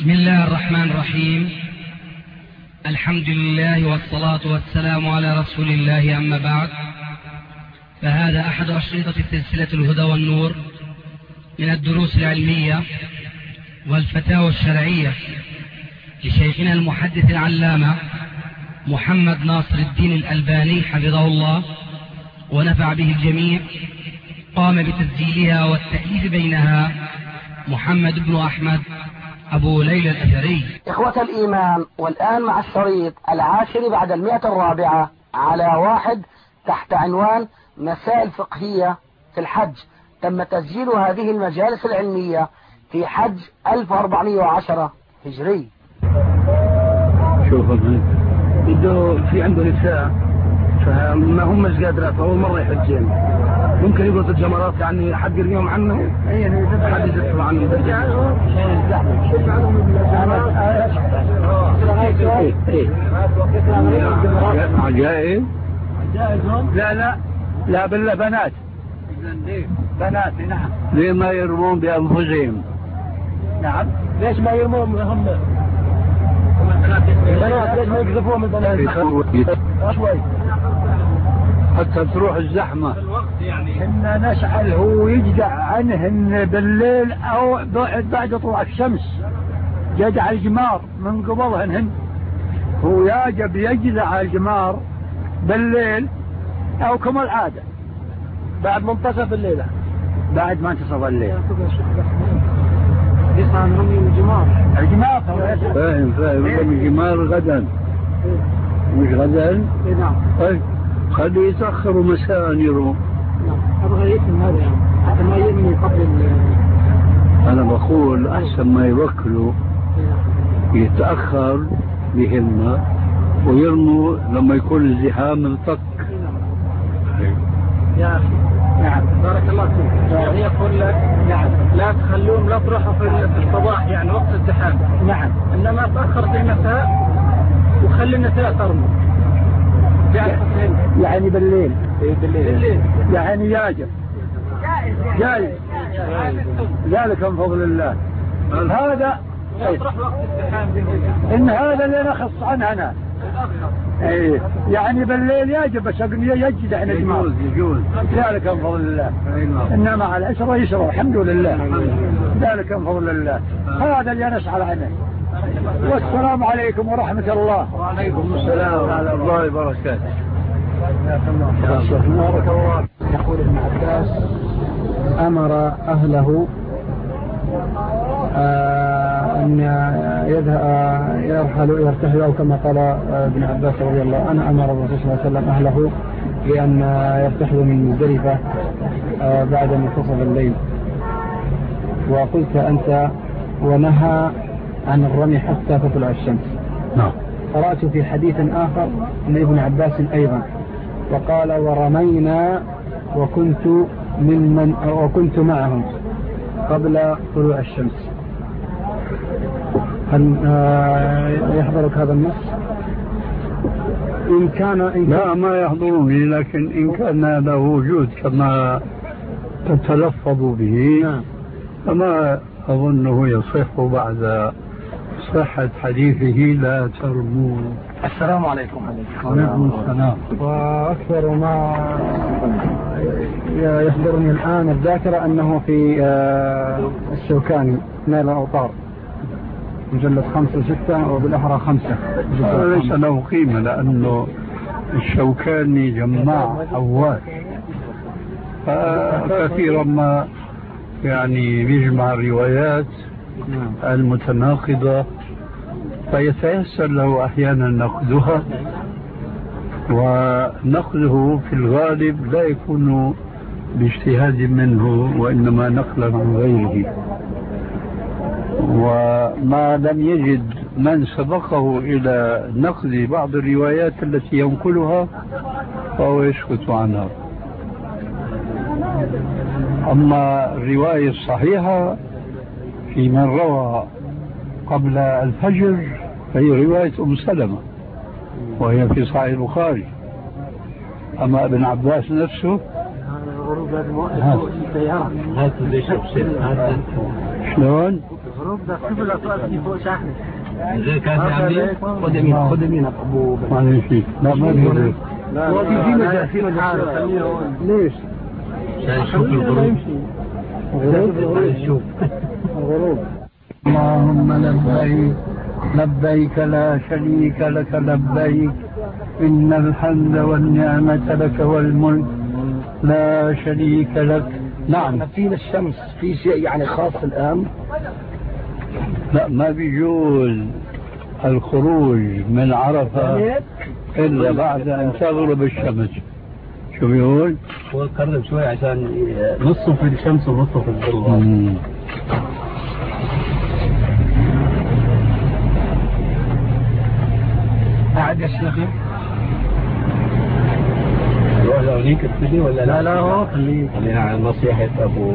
بسم الله الرحمن الرحيم. الحمد لله والصلاة والسلام على رسول الله، أما بعد، فهذا أحد أشرطة سلسلة الهدى والنور من الدروس العلمية والفتاوى الشرعية لشيخنا المحدث العلامة محمد ناصر الدين الألباني حفظه الله ونفع به الجميع. قام بتسجيلها والتأليف بينها محمد بن أحمد أبو ليلى الأثري. إخوة الإيمان، والآن مع الشريط العاشر بعد 104 على 1 تحت عنوان مسائل فقهية في الحج. تم تسجيل هذه المجالس العلمية في حج 1410 هجري. شوف بده في عنده نساء فما هم مش قادرة، فأول مرة يحجين ممكن يقول الجمرات يعني حد يرميهم عنه، حد يدفع عنه عجائب. لا بالله بنات نعم. ليه ما يرمون بأنفسهم؟ نعم. ليش ما يرمون هم البنات؟ ليش ما يقذفوهم البنات شوي حتى تروح الزحمة؟ إحنا نسأل هو يجدع عنهن بالليل أو بعد طلوع الشمس، جدع الجمار من قبلهن هو يجب يجدع الجمار بالليل أو كما العادة بعد منتصف الليلة، بعد ما انتصف الليل يصنع رمي الجمار. فاهم رمي الجمار غدا مش غدا. نعم. طيب خليه يتأخروا مساء يروم. نعم. أبغى يفهم هذا يعني حتى ما يرمي قبل أنا بقول أحسن ما يوكلوا يتأخر بهمة ويرموا لما يكون الزحام انفك. يا أخي نعم بارك الله فيك. يعني يقول لك نعم لا تخلوهم لا تروحوا في الصباح يعني وقت الزحام. نعم. إنما تأخر في المساء وخلي النساء ترموا يعني بالليل. بالليل يعني ياجب جائز ذلك من فضل الله. هذا إن هذا اللي نخص عنه أنا. ايه يعني بالليل يجب بس يجد احنا يجوز ذلك من فضل الله. انما على العشرة يسرى الحمد لله ذلك من فضل الله. هذا اللي نسأل عنه. والسلام عليكم ورحمة الله. وعليكم السلام ورحمة الله وبركاته. بارك الله. يقول ابن عباس أمر أهله أن يرتحلوا كما قال ابن عباس رضي الله عنه. أمر الرسول صلى الله عليه وسلم أهله بأن يرتحلوا من مزدلفة بعد منتصف الليل. وقلت أنت ونهى عن الرمي حتى تطلع الشمس. نعم. قرأت في حديث آخر من ابن عباس أيضا وقال ورمينا وكنت معهم قبل طلوع الشمس. هل يحضرك هذا النص؟ إن كان لا ما يحضرني، لكن إن كان له وجود كما تتلفظ به فما أظنه يصح بعد صحة حديثه لا ترموا. السلام عليكم. وعليكم السلام. وأكثر ما يحضرني الآن الذاكرة أنه في الشوكاني نيل الأوطار مجلد 5 و6 وبالأحرى 5. ليس له قيمة لأنه الشوكاني جماع حواس فكثيرا ما يعني بيجمع الروايات المتناقضة فيتيسر له أحيانا نقدها، ونقده في الغالب لا يكون باجتهاد منه وإنما نقلا عن غيره. وما لم يجد من سبقه إلى نقد بعض الروايات التي ينقلها فهو يسكت عنها. أما الرواية الصحيحة في من روى قبل الفجر فهي رواية أم سلمة وهي في صحيح البخاري. أما ابن عباس نفسه شلون؟ الغروب ده شوف الأطراف دي فوق شحن زي كان عاملين خد يمين خد يمين أبو ما في لا ما في لا في مجال ليش؟ عشان نشوف الغروب نشوف الغروب. اللهم لبيك لبيك لا شريك لك لبيك إن الحمد والنعمة لك والملك لا شريك لك. نعم. فينا الشمس في شيء يعني خاص الآن؟ لا ما بيجوز الخروج من عرفة إلا بعد أن تغرب الشمس. شو بيقول؟ هو قرب شوي عشان نصه في الشمس ونصه في الظل. قاعد يا شيخ روح لهونيك تبتدي ولا لا هو خلينا على نصيحة أبو.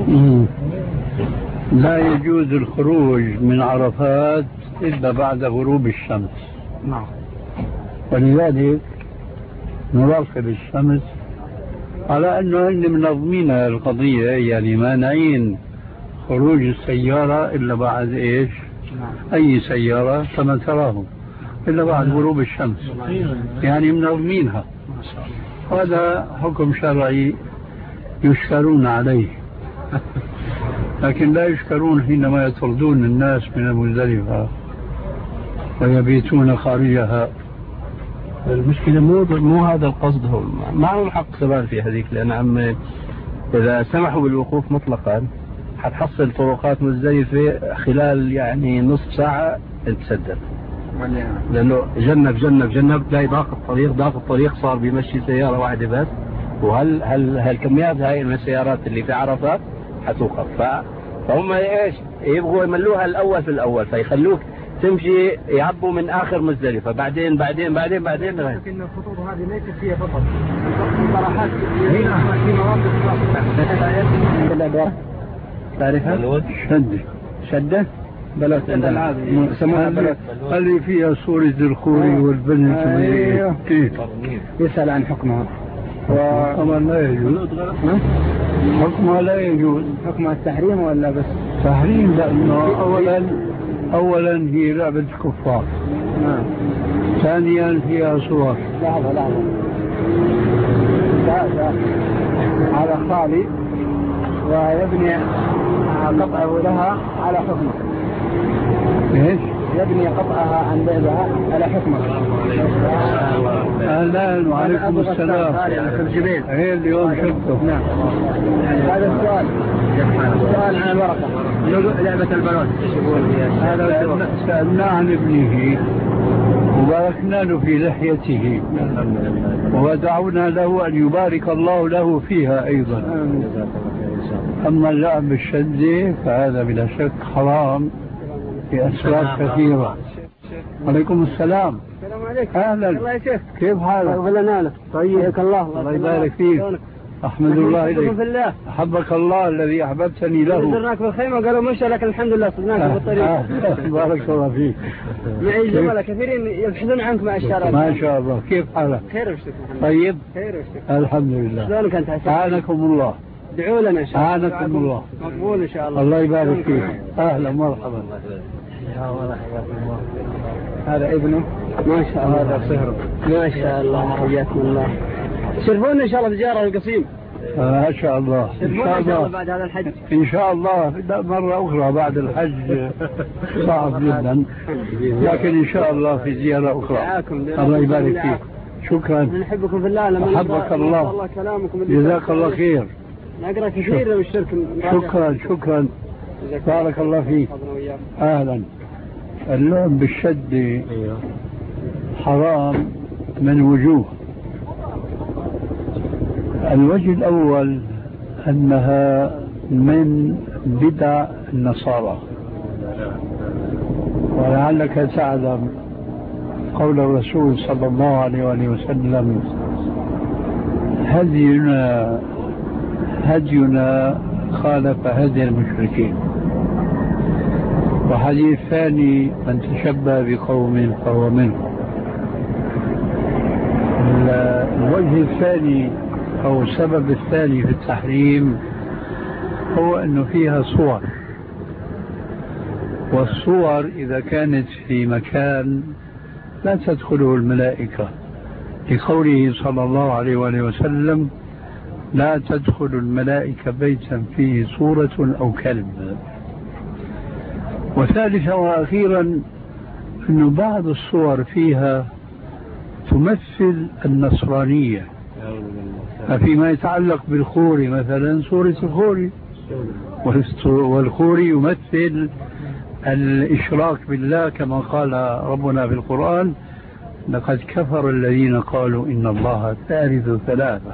لا يجوز الخروج من عرفات إلا بعد غروب الشمس. نعم. ولذلك نراقب الشمس على أنه هن منظمين القضية، يعني مانعين خروج السيارة إلا بعد إيش؟ أي سيارة كما تراهم إلا بعد غروب الشمس، يعني منظمينها. هذا حكم شرعي يشكرون عليه، لكن لا يشكرون حينما يطردون الناس من المزدلفة ويبيتون خارجها. المشكلة مو هذا القصد، هو معهم حق كمان في هذيك، لأن عم إذا سمحوا بالوقوف مطلقا حتحصل طرقات مزدلفة خلال يعني نصف ساعة تسدد، لأنه جنب تلاقي ضاق الطريق صار بيمشي سيارة واحدة بس، هالكميات هاي من السيارات اللي في عرفات حتوقف. فهم ايش يبغوا يملوها الأول في الأول، فيخلوك تمشي يعبوا من آخر مزدلفة بعدين لكن الخطوط هذه ليست فيها فقط مصطلحات في مواقف تعرفها؟ شدة بلد سموها بلد اللي فيها صورة الخوري والبنت. أيوه. يسأل عن حكمها. حكمها لا يجوز. حكمها لا يجوز. حكمها التحريم ولا بس؟ تحريم، لأنه أولا هي لعبة كفار. نعم. ثانيا فيها صور. لحظة هذا خالي ويبني قطعه لها على حكمه. ايش؟ يبني قطعها عن بيضها على حكمه. اهلا وعليكم السلام. هي اليوم شفته. نعم. هذا السؤال عن الورقة لعبة البنات. هذا سألنا عن ابنه وباركنا له في لحيته ودعونا له أن يبارك الله له فيها أيضا. أما اللعب بالشدة فهذا بلا شك حرام بأسباب كثيرة. عليكم السلام. السلام عليكم. أهلا. الله يا شيخ. كيف حالك؟ طيب. الله يبارك فيك. أحمد الله إليك. بالله. أحبك الله الذي أحببتني له. زرناك بالخيمة وقالوا مشى، لكن الحمد لله صدناك بالطريق. بارك الله فيك. معي زملاء كثيرين يبحثون عنك مع الشارع. ما شاء الله. كيف حالك؟ خير وشكرا. طيب. خير وشكرا. الحمد لله. شلونك أنت حسن؟ أعانكم الله. ادعوا لنا إن شاء الله. أعانكم الله. مقبول إن شاء الله. الله يبارك فيك. أهلا مرحبا. هذا ابنه ما شاء الله. هذا صهره ما شاء الله. حياكم الله. شرفونا إن شاء الله بزيارة القصيم. ما شاء الله. إن شاء الله بعد هذا الحج. إن شاء الله مرة أخرى بعد الحج صعب جدا، لكن إن شاء الله في زيارة أخرى. الله يبارك فيك. شكرا. نحبكم في الله. أحبك الله. جزاك الله خير. نقرأ كثير من الشرك. شكرا. بارك الله فيك. أهلا. اللعب بالشد حرام من وجوه. الوجه الأول أنها من بدع النصارى، ولعلك تعلم قول الرسول صلى الله عليه وسلم: هدينا خالف هدي المشركين. وحديث ثاني: من تشبه بقوم فهو منهم. الوجه الثاني أو السبب الثاني في التحريم هو أنه فيها صور، والصور إذا كانت في مكان لا تدخله الملائكة، لقوله صلى الله عليه وآله وسلم: لا تدخل الملائكة بيتا فيه صورة أو كلب. وثالثا وأخيرا أن بعض الصور فيها تمثل النصرانية، فيما يتعلق بالخوري مثلا صورة الخوري، والخوري يمثل الإشراك بالله كما قال ربنا في القرآن: لقد كفر الذين قالوا إن الله ثالث ثلاثة.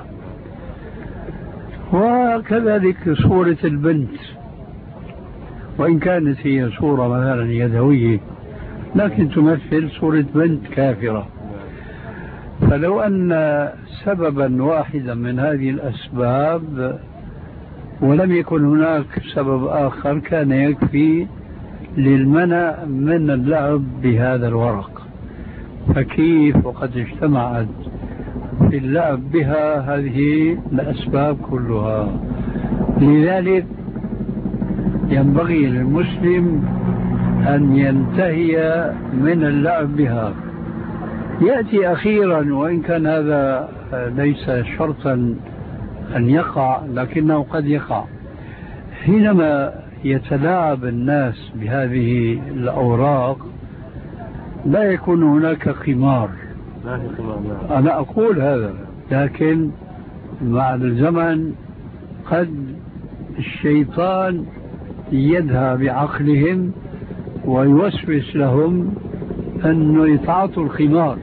وكذلك صورة البنت، وإن كانت هي صورة مثلا يدوية لكن تمثل صورة بنت كافرة. فلو أن سببا واحدا من هذه الأسباب ولم يكن هناك سبب آخر كان يكفي للمنع من اللعب بهذا الورق، فكيف وقد اجتمعت في اللعب بها هذه الأسباب كلها؟ لذلك ينبغي للمسلم أن ينتهي من اللعب بها. يأتي أخيرا، وإن كان هذا ليس شرطا أن يقع لكنه قد يقع، حينما يتلاعب الناس بهذه الأوراق لا يكون هناك قمار. أنا أقول هذا، لكن مع الزمن قد الشيطان يدهى بعقلهم ويوسوس لهم أنه يتعاطوا الخمار،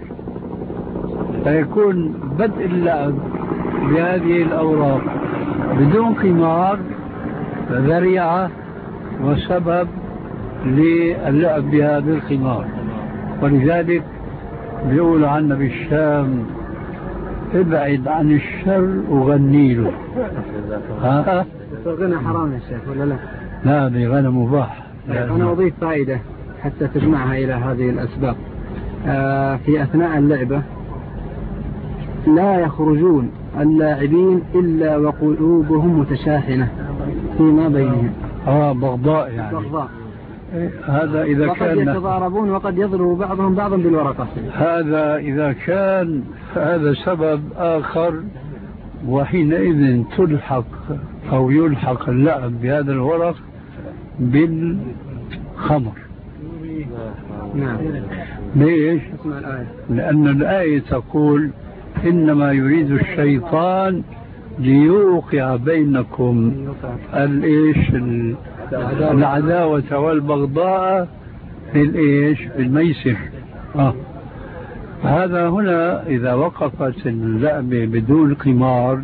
فيكون بدء اللعب بهذه الأوراق بدون خمار ذريعة وسبب للعب بهذا الخمار. ولذلك بيقولوا عنا بالشام: ابعد عن الشر وغني له. غنى حرام يا شيخ ولا لا؟ لا، هذه غنى مباح. أنا أضيف فائدة حتى تجمعها إلى هذه الأسباب. في أثناء اللعبة لا يخرجون اللاعبين إلا وقلوبهم متشاحنة فيما بينهم. بغضاء يعني. بغضاء. هذا إذا وقد كان يتضاربون وقد يضرب بعضهم بعضا بالورقة. هذا إذا كان هذا سبب آخر، وحينئذ تلحق أو يلحق اللعب بهذا الورق بالخمر. نعم. ليش؟ اسمع الآية. لأن الآية تقول: إنما يريد الشيطان ليوقع بينكم العداوة والبغضاء في الميسر. هذا هنا إذا وقفت اللعبة بدون قمار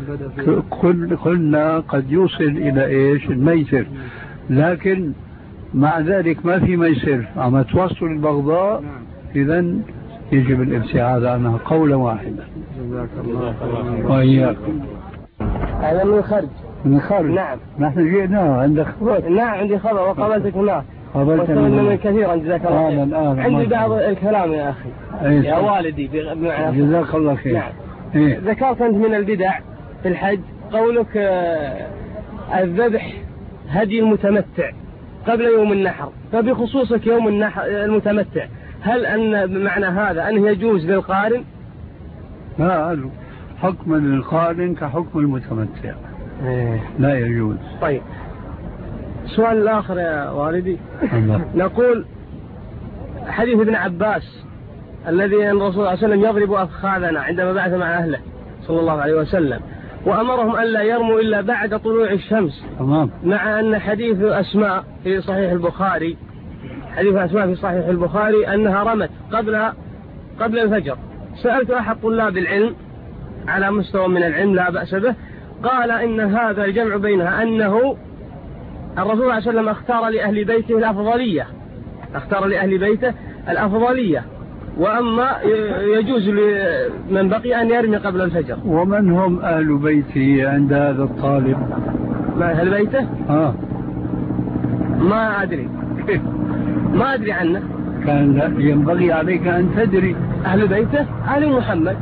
قلنا قد يوصل إلى الميسر، لكن مع ذلك ما في ميسر، عم توصل البغضاء، إذن يجب الابتعاد عنها قولا واحدا. جزاك الله خيرا. وإياكم. هذا من الخارج. من الخارج. نعم. نحن جئنا عندك خبر. نعم عندي خبر وقابلتك هناك. قابلتني من كثيرا جزاك الله خير. الآن عندي بعض الكلام يا أخي. يا والدي جزاك الله خير. نعم. ذكرت أنت من البدع في الحج قولك الذبح هدي المتمتع قبل يوم النحر، فبخصوصك يوم النحر المتمتع هل أن معنى هذا أنه يجوز للقارن؟ لا، حكم للقارن كحكم المتمتع. لا يجوز. طيب، السؤال الآخر يا والدي نقول حديث ابن عباس الذي أن الرسول صلى الله عليه وسلم يضرب أفخاذنا عندما بعث مع أهله صلى الله عليه وسلم، وأمرهم أن لا يرموا إلا بعد طلوع الشمس. مع أن حديث أسماء في صحيح البخاري، حديث أسماء في صحيح البخاري أنها رمت قبل الفجر. سألت أحد طلاب العلم على مستوى من العلم لا بأس به، قال إن هذا الجمع بينها أنه الرسول صلى الله عليه وسلم اختار لأهل بيته الأفضلية، وأما يجوز لمن بقي أن يرمي قبل الفجر. ومن هم أهل بيته عند هذا الطالب؟ ما أهل بيته؟ ما أدري ما أدري عنه. كان ينبغي عليك أن تدري. أهل بيته آل محمد.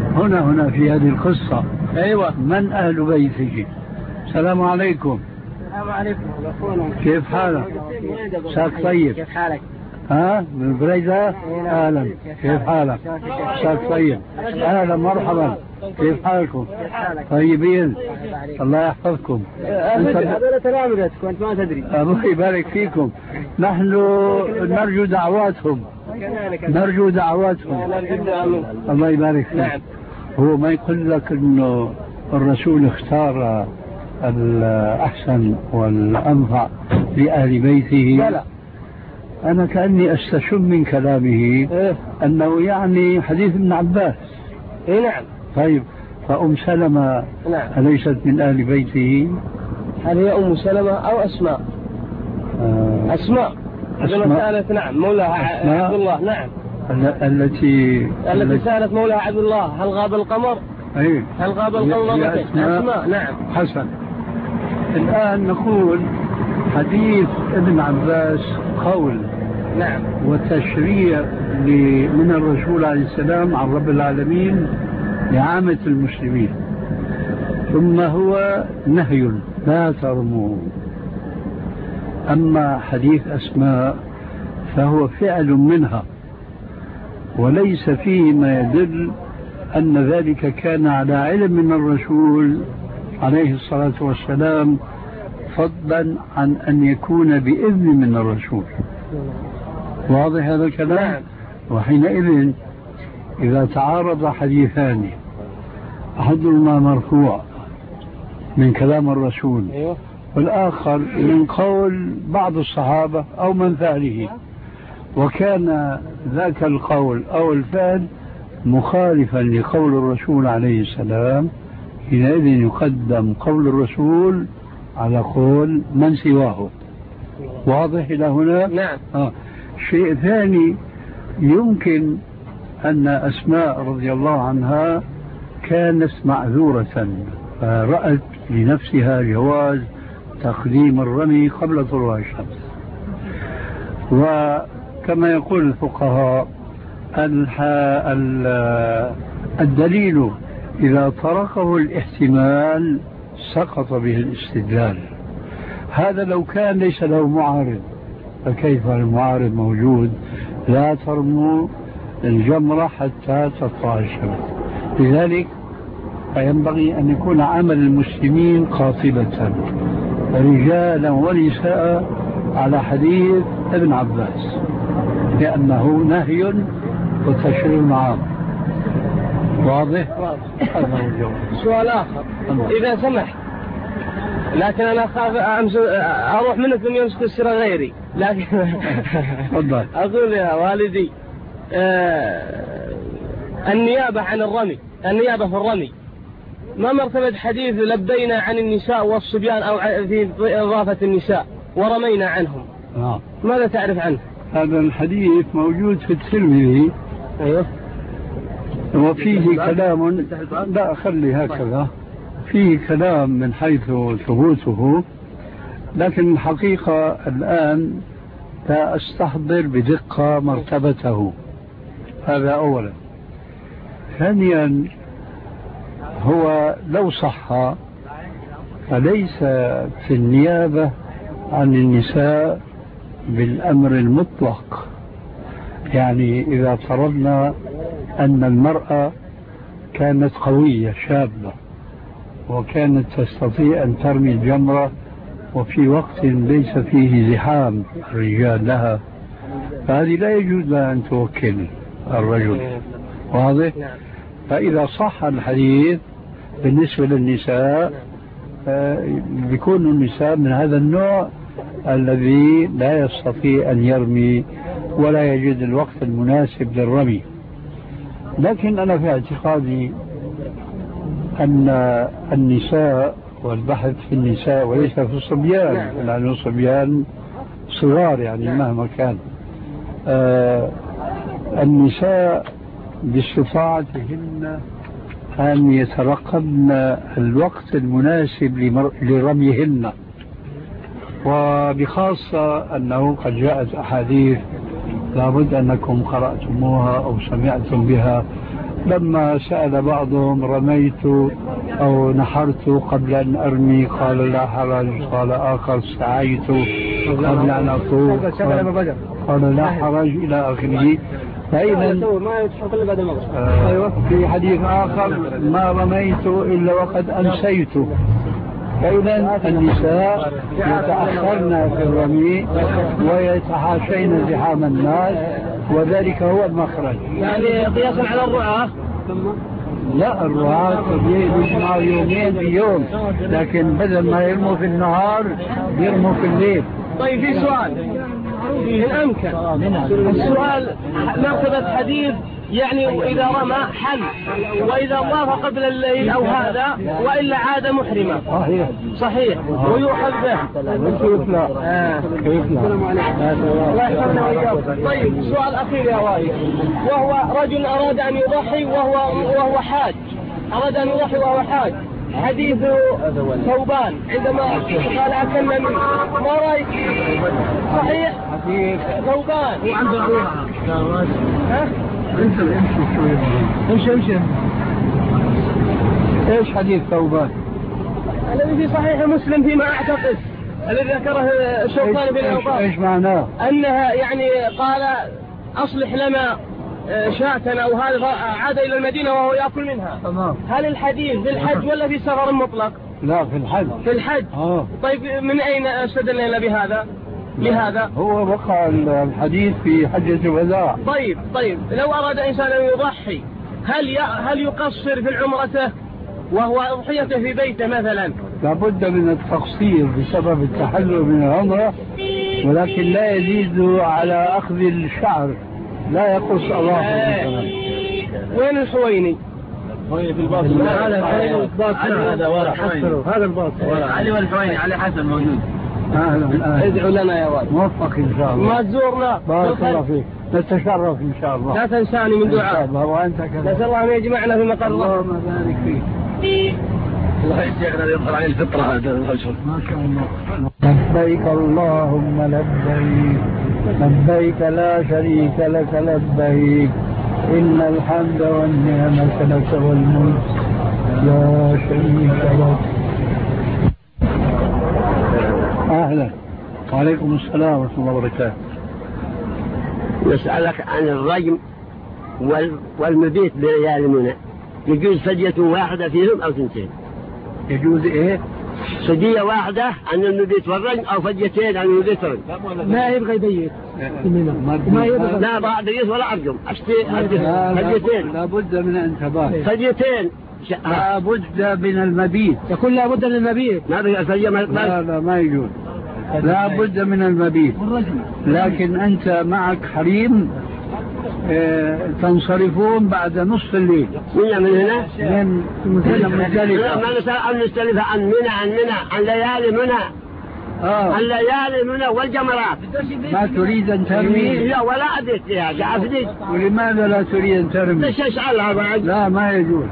هنا في هذه القصة. أيوة. من أهل بيته؟ السلام عليكم. السلام عليكم. كيف حالك؟ شاك طيب؟ كيف حالك؟ ها من بريدة؟ أهلا، كيف حالك؟ شاك طيب؟ أهلا مرحبا، كيف حالكم؟ طيبين؟ الله يحفظكم. هذول تلامذتك وأنت ما تدري. الله يبارك فيكم. نحن نرجو دعواتهم. نرجو دعواتهم. الله يبارك فيك. نعم. هو ما يقول لك إنه الرسول اختار الأحسن والأنفع لأهل بيته؟ لا. أنا كأني أستشم من كلامه أنه يعني حديث ابن عباس. نعم. طيب فأم سلمة أليست من أهل بيته؟ هل هي أم سلمة أو أسماء؟ أسماء سألت نعم مولاها عبد الله. نعم. التي سألت مولاها عبد الله هل غاب القمر؟ أي هل غاب القمر؟ أسماء. نعم. حسن. الآن نقول حديث ابن عباس قول نعم وتشريع من الرسول عليه السلام عن رب العالمين لعامة المسلمين، ثم هو نهي لا ترموا. أما حديث أسماء فهو فعل منها وليس فيه ما يدل أن ذلك كان على علم من الرسول عليه الصلاة والسلام، فضلا عن أن يكون بإذن من الرسول. واضح هذا الكلام؟ وحينئذ إذا تعارض حديثان أحدهما مرفوع من كلام الرسول والآخر من قول بعض الصحابة أو من فعله، وكان ذاك القول أو الفعل مخالفا لقول الرسول عليه السلام، حينئذ يقدم قول الرسول على قول من سواه. واضح إلى هنا؟ نعم. شيء ثاني، يمكن أن أسماء رضي الله عنها كانت معذورة فرأت لنفسها جواز تقديم الرمي قبل طلوع الشمس. وكما يقول الفقهاء الدليل إذا طرقه الاحتمال سقط به الاستدلال. هذا لو كان ليس له معارض، فكيف المعارض موجود؟ لا ترموا الجمرة حتى تطلع الشمس. لذلك فينبغي أن يكون عمل المسلمين قاطبة رجالا ونساء على حديث ابن عباس، لأنه نهي وتشريع عام. واضح؟ هذا هو الجواب. سؤال آخر إذا سمحت، لكن أنا أخاف أروح منك من يمسك السر غيري، لكن أقول يا والدي النيابة عن الرمي، النيابة في الرمي ما مرتبة حديث لبينا عن النساء والصبيان أو في إضافة النساء ورمينا عنهم؟ ماذا تعرف عنه؟ هذا الحديث موجود في الترمذي. أيوه. وفيه كلام، لا خلي هكذا، فيه كلام من حيث ثبوته، لكن الحقيقة الآن لا أستحضر بدقة مرتبته. هذا أولا. ثانيا، هو لو صح فليس في النيابة عن النساء بالأمر المطلق. يعني إذا فرضنا أن المرأة كانت قوية شابة وكانت تستطيع أن ترمي الجمرة وفي وقت ليس فيه زحام الرجال لها، فهذه لا يجوز لها أن توكل الرجل. واضح؟ فإذا صح الحديث بالنسبة للنساء بيكون النساء من هذا النوع الذي لا يستطيع أن يرمي ولا يجد الوقت المناسب للرمي. لكن أنا في اعتقادي أن النساء، والبحث في النساء وليس في الصبيان، لأن الصبيان صغار يعني مهما كان، النساء باستطاعتهن أن يترقبن الوقت المناسب لرميهن، وبخاصة أنه قد جاءت أحاديث لابد أنكم قرأتموها أو سمعتم بها، لما سأل بعضهم رميت أو نحرت قبل أن أرمي قال لا حرج، قال آخر سعيت قبل أن أطوف قال لا حرج إلى آخره. فإذا في حديث آخر ما رميت إلا وقد أمسيت. فإذا النساء يتأخرن في الرمي ويتحاشين زحام الناس، وذلك هو المخرج. يعني قياسا على الرعاة. لا، الرعاة يجمعوا يومين في يوم، لكن بدل ما يرموا في النهار يرموا في الليل. طيب في سؤال إن أمكن السؤال، ناخذ حديث يعني إذا رمى حل وإذا طاف قبل الليل أو هذا وإلا عاد محرما. صحيح ويؤخذ به. كيف لا؟ كيف لا؟ الله يحفظنا وإياكم. طيب سؤال أخير يا والد، وهو رجل أراد أن يضحي وهو حاج، أراد أن يضحي وهو حاج. حديث ثوبان عندما قال أكلنا منه، ما رأيك؟ صحيح ثوبان وعنده امشي ايش حديث ثوبان الذي في صحيح مسلم فيما اعتقد، الذي ذكره الشوكاني بن الأوطان؟ ايش معناه؟ انها يعني قال اصلح لنا شاة او هذا، عاد الى المدينة وهو يأكل منها. تمام. هل الحديث في الحج ولا في سفر مطلق؟ لا في الحج. في الحج. طيب من اين استدلنا بهذا؟ لهذا هو وقع الحديث في حجة الوداع. طيب لو أراد إنسان أن يضحي هل يقصر في العمرة وهو أضحيته في بيته مثلا؟ لابد من التقصير بسبب التحلل من العمرة، ولكن لا يزيد على أخذ الشعر، لا يقص الله. وين الحويني؟ في الباطن. هذا ورا هذا الباطن. علي والحويني علي حسن موجود. ادعوا لنا يا والد. موفق ان شاء الله. ما تزورنا. بارك الله فيك. نتشرف ان شاء الله. لا تنساني من دعاء. وانت كذلك. نسال الله ان يجمعنا في مقر الله. اللهم بارك فيك. الله يشيخنا يظهر عليه الفطره هذا الرجل. ما شاء الله. لبيك اللهم لبيك، لبيك لا شريك لك لبيك، ان الحمد والنعمه لك والملك لا شريك لك. أهلا وعليكم السلام ورحمة الله وبركاته. نسألك عن الرجم والمبيت بريال منى، يجوز فدية واحدة فيهم أو ثنتين؟ يجوز إيه؟ فدية واحدة عن المبيت والرجم أو فديتين عن المبيت والرجم. ما يبغى يبيت ما يبغى لا بعد يبيت ولا أرجم فديتين. لابد من انتباه. فديتين لابد من المبيت. يقول لابد من المبيت. لا ما يجوز، لابد من المبيت. لكن أنت معك حريم تنصرفون بعد نصف الليل. من هنا؟ من مزدلفة. ما نسأل عن مزدلفة، عن منى عن ليالي منى. عن ليالي منى والجمرات. ما تريد أن ترمي؟ لا ولا أدري فيها جعفدي. ولماذا لا تريد أن ترمي؟ ليش أسألها بعد؟ لا ما يجوز.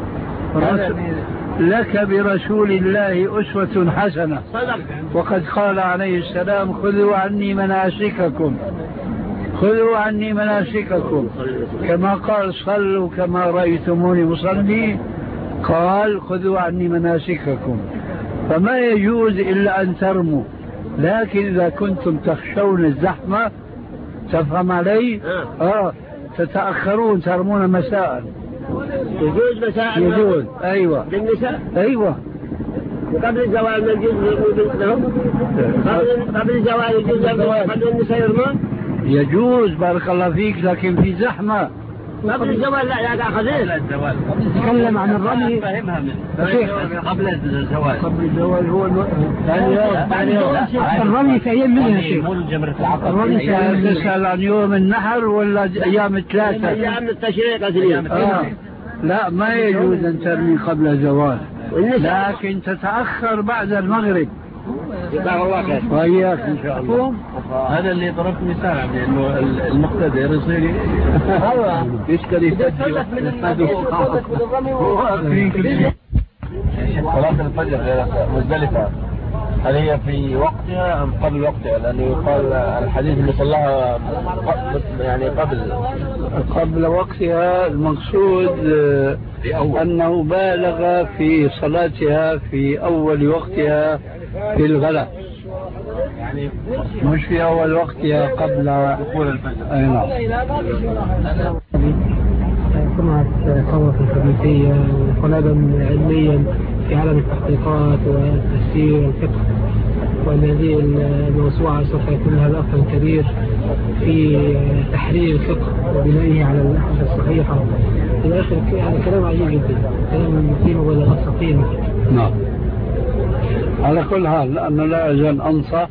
لك برسول الله أسوة حسنة، وقد قال عليه السلام خذوا عني مناسككم، خذوا عني مناسككم، كما قال صلوا كما رأيتموني مصلي، قال خذوا عني مناسككم. فما يجوز إلا أن ترموا، لكن إذا كنتم تخشون الزحمة تفهم علي؟ تتأخرون ترمون مساء. يجوز مساء؟ يجوز. أيوة. بالنساء؟ أيوة. قبل الزوال لهم؟ قبل الزوال يجوز قبل النساء يرمون؟ يجوز بارك الله فيك، لكن في زحمة. قبل الزوال لا يا أخذين. تكلم عن الرمي. قبل الزوال. قبل الزوال هو الرمي في أيام منها شيء. الرمي تسأل عن يوم النحر ولا أيام الثلاثة؟ أيام التشريق. لا ما يجوز أن ترمي قبل الزوال، لكن تتأخر بعد المغرب. وإياك إن شاء الله. هذا اللي ضربت مثال يعني إنه المقتدر يصير يشتري صلاة الفجر مزدلفة هل هي في وقتها أم قبل وقتها؟ لأنه يقال الحديث اللي صلاها يعني قبل وقتها. المقصود أنه بالغ في صلاتها في أول وقتها في الغلاء، يعني مش في أول وقتها قبل دخول الفجر. أي نعم. سمعت ثورة حديثية وطلبا علميا في عالم التحقيقات والتفسير والفقه، وأن هذه الموسوعة سوف يكون لها أثر كبير في تحرير الفقه وبنائه على الأحاديث الصحيحة إلى آخر. يعني كلام عجيب جدا، كلام فيه مبالغات ثقيلة. نعم. على كل حال أنا لا أزال أنصح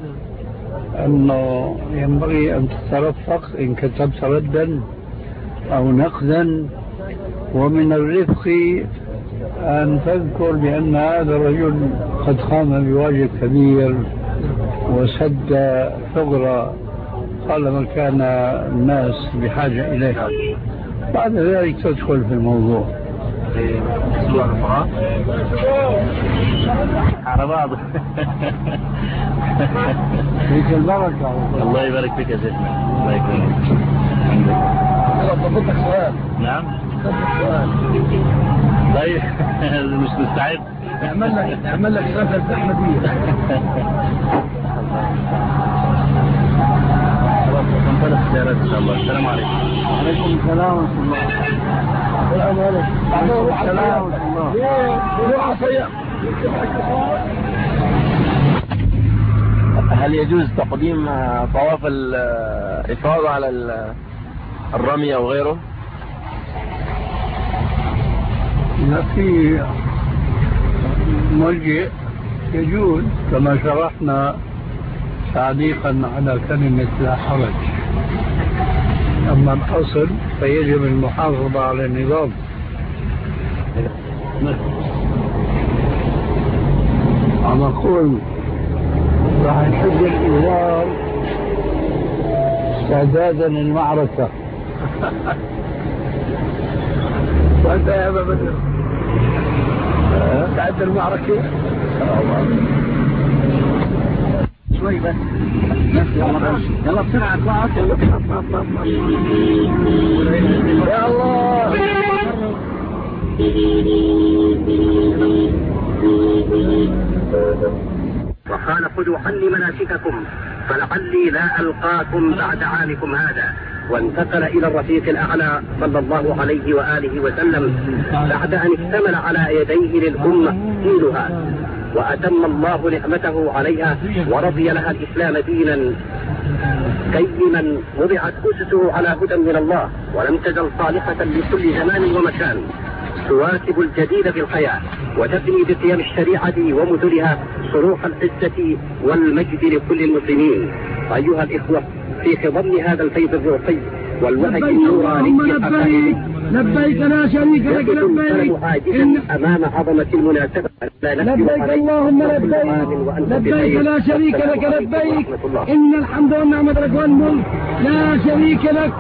أنه ينبغي أن تترفق إن كتبت ردا أو نقدا، ومن الرفق أن تذكر بأن هذا الرجل قد قام بواجب كبير وسد ثغرة طالما كان الناس بحاجة إليها. بعد ذلك تدخل في الموضوع. على بعض. فيك البركة. الله يبارك فيك يا سيدنا. الله يكرمك. بدك سؤال. نعم. سؤال. طيب مش مستعد. اعمل لك غزل أحمدية. خلاص ننطلق سيارات إن شاء الله. السلام عليكم. وعليكم السلام ورحمة الله. السلام عليكم. السلام ورحمة الله. هل يجوز تقديم طواف الإفاضة على الرمي أو غيره؟ لا، في ملجئ يجوز كما شرحنا تعليقا على كلمة لا حرج. أما الأصل فيجب المحافظة على النظام. أنا أقول راح نحج الإزار استعدادا للمعركة. وأنت يا أبا بدر استعد المعركة؟ شوي بس. يلا بسرعة اطلع. يا الله. وقال خذوا عني مناسككم فلعلي لا ألقاكم بعد عامكم هذا، وانتقل إلى الرفيق الأعلى صلى الله عليه وآله وسلم بعد أن اشتمل على يديه للأمة دينها، وأتم الله نعمته عليها ورضي لها الإسلام دينا قيما وضعت أسسه على هدى من الله، ولم تزل صالحة لكل زمان ومكان، تواكب الجديد في الحياة وتبني بقيم الشريعة ومثلها صروح العزة والمجد لكل المسلمين. أيها الإخوة، في خضم هذا الفيض الروحي والوهج النوراني الحقيقي لبيك لا شريك لك لبيك أمام عظمة المناسبة. لبيك اللهم لبيك لا شريك لك لبيك إن الحمد والنعمة لك والملك لا شريك لك.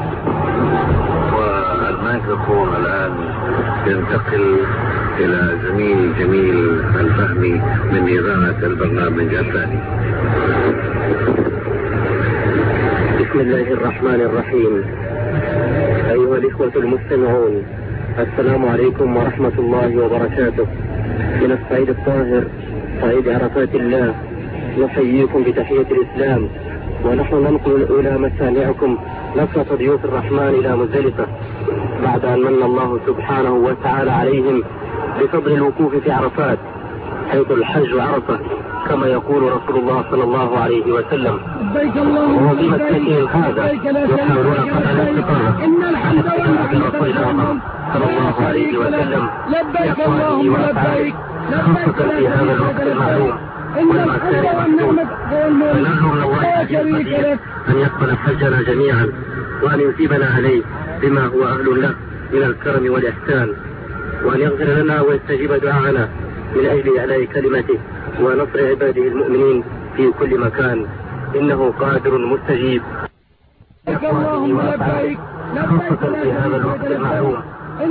والميكروفون الآن ينتقل إلى زميل جميل الفهمي من إذاعة البرنامج الثاني. بسم الله الرحمن الرحيم. أيها الإخوة المستمعون، السلام عليكم ورحمة الله وبركاته. من الصعيد الطاهر صعيد عرفات الله نحييكم بتحية الإسلام، ونحن ننقل إلى مسامعكم نصرة ضيوف الرحمن إلى مزدلفة بعد أن من الله سبحانه وتعالى عليهم بفضل الوقوف في عرفات، حيث الحج عرفة كما يقول رسول الله صلى الله عليه وسلم. وفي مسجدهم هذا يحاولون قطع الاستقامة رسول الله صلى الله عليه وسلم بأقواله وأفعاله، خاصة في هذا الوقت المعلوم والمعتاد المحدود. فنرجو من الله القدير أن يقبل حجنا جميعا وأن يثيبنا عليه بما هو أهل له من الكرم والإحسان، وأن يغفر لنا ويستجيب دعاءنا من أجل إعلاء كلمته ونصر عباده المؤمنين في كل مكان، إنه قادر مستجيب. اللهم لبيك خاصة في هذا الوقت المعلوم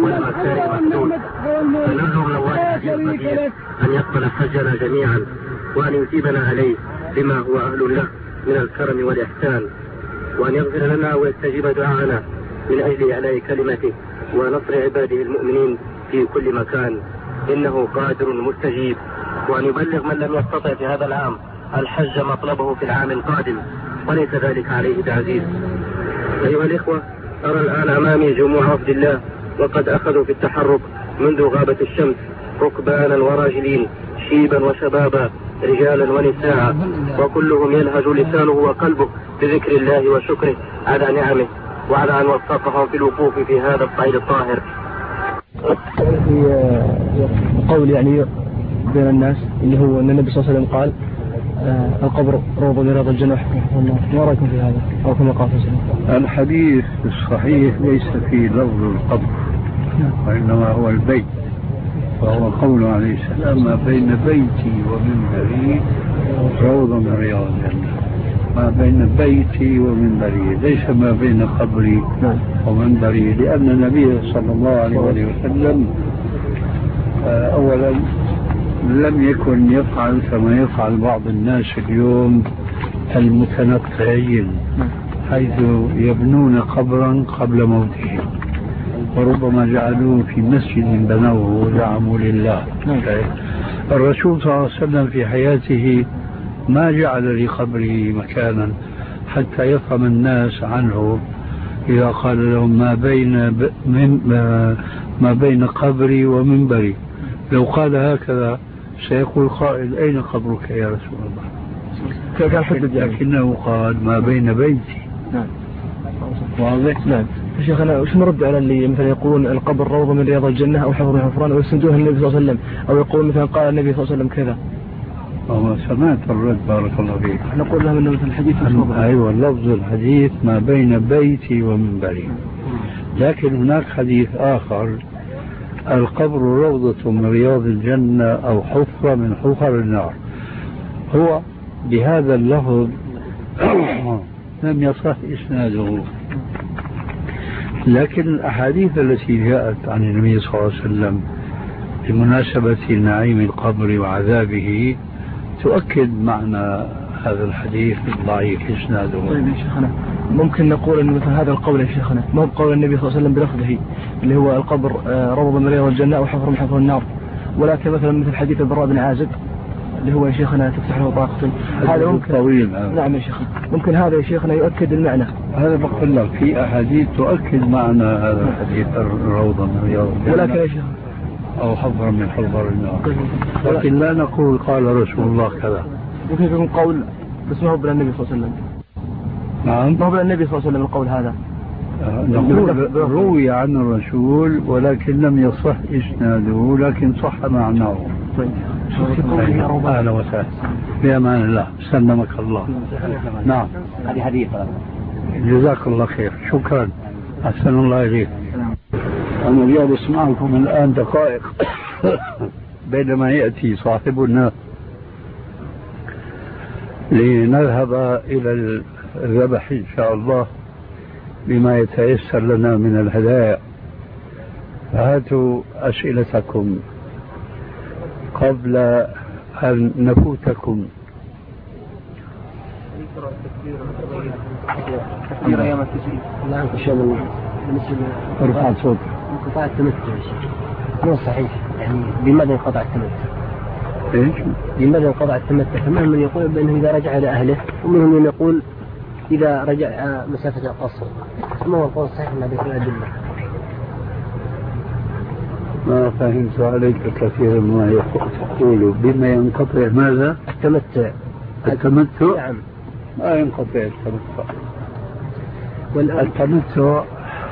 والمكان المحدود. فنرجو من الله القدير أن يقبل حجنا جميعا وأن يثيبنا عليه بما هو أهل له من الكرم والإحسان، وأن يغفر لنا ويستجيب دعاءنا من أجل إعلاء كلمته ونصر عباده المؤمنين في كل مكان، إنه قادر مستجيب. وأن يبلغ من لم يستطع في هذا العام الحج مطلبه في العام القادم، وليس ذلك عليه بعزيز. أيها الإخوة، أرى الآن أمامي جموع وفد الله، وقد أخذوا في التحرك منذ غابة الشمس، ركبانا وراجلين، شيبا وشبابا، رجالا ونساء، وكلهم يلهج لسانه وقلبه بذكر الله وشكره على نعمه وعلى أن وفقهم في الوقوف في هذا الصعيد الطاهر. في قول يعني بين الناس اللي هو أن النبي صلى الله عليه وسلم قال القبر روضة من رياض الجنة، ما رأيكم في هذا؟ أو كما قال الحديث الصحيح ليس في لفظ القبر، وإنما هو البيت، وهو قول عليه السلام: ما بين بيتي ومنبري روضة من رياض الجنة. ما بين بيتي ومنبري، ليس ما بين قبري ومنبري، لأن النبي صلى الله عليه وسلم أولا لم يكن يفعل كما يفعل بعض الناس اليوم المتنطعين، حيث يبنون قبرا قبل موتهم، وربما جعلوه في مسجد بنوه وزعموا لله. الرسول صلى الله عليه وسلم في حياته ما جعل لقبره مكانا حتى يفهم الناس عنه إذا قال لهم ما بين قبري ومنبري. لو قال هكذا سيقول قائل: أين قبرك يا رسول الله؟ لكنه قال: ما بين بيتي. نعم. واضح؟ نعم. شيخنا وش نرد على اللي مثلا يقولون القبر روضة من رياض الجنة أو حفر من حفران، أو يسندوها النبي صلى الله عليه وسلم، أو يقول مثلا قال النبي صلى الله عليه وسلم كذا؟ سمعت الرد، بارك الله فيك. نقول لهم أنه مثل الحديث أيوة، لفظ الحديث ما بين بيتي ومنبري، لكن هناك حديث آخر: القبر روضة من رياض الجنة أو حفرة من حفر النار. هو بهذا اللفظ لم يصح إسناده، لكن الأحاديث التي جاءت عن النبي صلى الله عليه وسلم بمناسبة نعيم القبر وعذابه تؤكد معنى هذا الحديث الضعيف إسناده. طيب يا شيخنا، ممكن نقول أن مثل هذا القول يا شيخنا ما هو قول النبي صلى الله عليه وسلم بلفظه اللي هو القبر روضة من رياض الجنة أو حفر من حفر النار، ولكن مثلا مثل حديث البراء بن عازب اللي هو يا شيخنا تفتح له طاقة، هذا ممكن طويل. نعم يا شيخنا، ممكن هذا يا شيخنا يؤكد المعنى. هذا بقول لك في أحاديث تؤكد معنى هذا الحديث الروضة من رياض الجنة، ولكن يا شيخنا أو حفر من حفر النار، لكن لا نقول قال رسول الله كذا. ممكن يكون قول بس ما هو بلا النبي صلى الله عليه وسلم. نعم، ما هو بلا النبي صلى الله عليه وسلم القول هذا. نقول روي عن الرسول ولكن لم يصح إسناده، لكن صح معناه. طيب أهلا وسهلا، بأمان الله، سلمك الله. نعم، هذه حديث. جزاك الله خير، شكرا، أحسن الله إليك. أنا اليوم أسمعكم الآن دقائق بينما يأتي صاحبنا لنذهب إلى الذبح إن شاء الله بما يتيسر لنا من الهدايا. فهاتوا أسئلتكم قبل أن نفوتكم. نعم إن شاء الله. ارفع صوتك. انقطاع التمتع مو صحيح، يعني بماذا انقطع التمتع؟ ايش؟ بماذا انقطع التمتع؟ فمنهم من يقول بأنه إذا رجع إلى أهله، ومنهم من يقول إذا رجع مسافة القصر. ما هو القول الصحيح من هذه الأدلة؟ ما فهمت عليك كثيرا ما يقول بما ينقطع ماذا؟ التمتع. التمتع؟ نعم. ما ينقطع التمتع. التمتع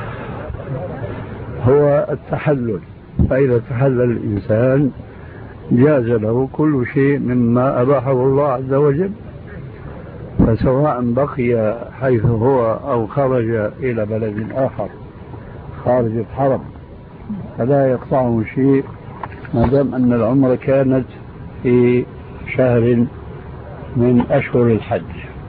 هو التحلل، فإذا تحلل الإنسان جاز له كل شيء مما أباحه الله عز وجل، فسواء بقي حيث هو أو خرج إلى بلد آخر خارج الحرم فلا يقطعه شيء ما دام أن العمرة كانت في شهر من أشهر الحج.